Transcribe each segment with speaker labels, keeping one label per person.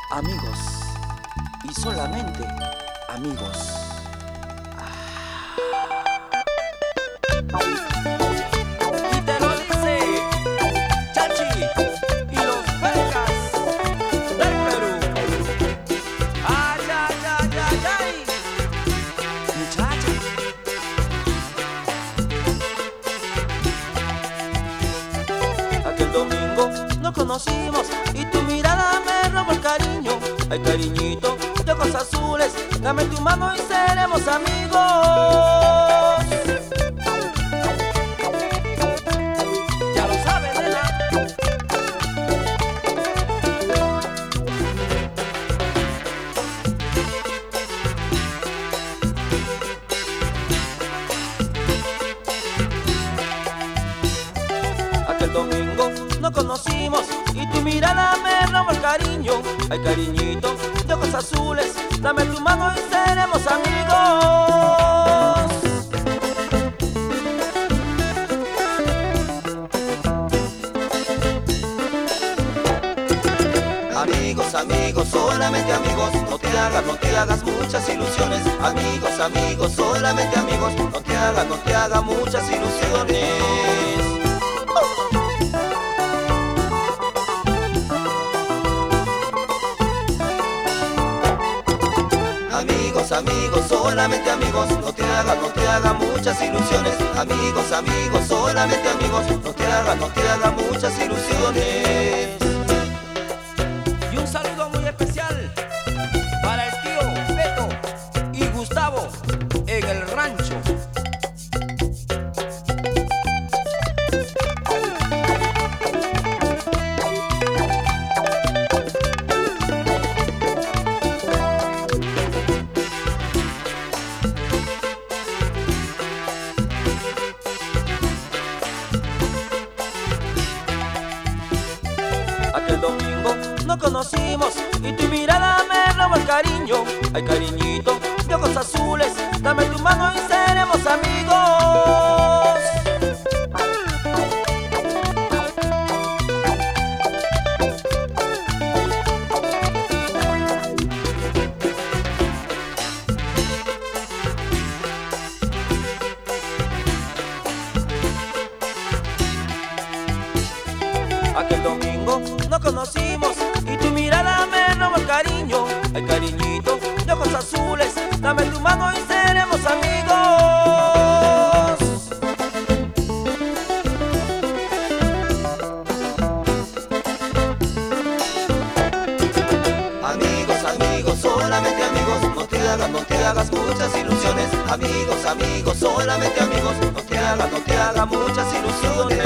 Speaker 1: amigos y solamente amigos. Y te lo dice Chachi y los belgas del Perú. Ay, ay, ay, ay, ay, muchacha. Aquel domingo nos conocimos y tu mirada me robó el cariño. Ay, cariñito de ojos azules, dame tu mano y seremos amigos. Ya lo sabes, nena. Aquel domingo nos conocimos y tu mirada me robó el cariño. Ay, cariñito de ojos azules, dame tu mano y seremos amigos. Amigos, amigos, solamente amigos, no te hagas muchas ilusiones. Amigos, amigos, solamente amigos, no te hagas muchas ilusiones. Amigos, amigos, solamente amigos, no te hagas muchas ilusiones. Amigos, amigos, solamente amigos, no te hagas muchas ilusiones. Y un saludo muy especial para el tío Beto y Gustavo en el rancho. Aquel domingo nos conocimos y tu mirada me robó el cariño. Ay, cariñito de ojos azules, dame tu mano y seremos amigos. Aquel domingo nos conocimos y tu mirada me robó el cariño. Ay, cariñito de ojos azules, dame tu mano y seremos amigos. Amigos, amigos, solamente amigos, no te hagas muchas ilusiones. Amigos, amigos, solamente amigos, no te hagas muchas ilusiones.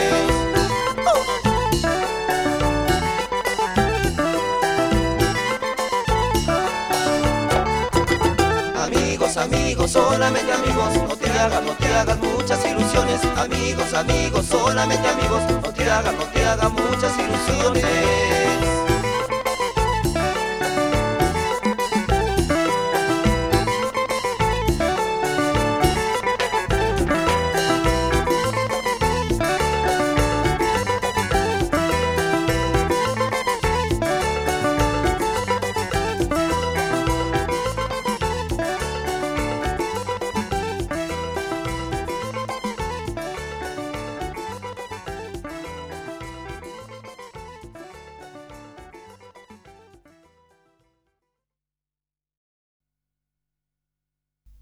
Speaker 1: Amigos, amigos, solamente amigos, no te hagas muchas ilusiones. Amigos, amigos, solamente amigos, no te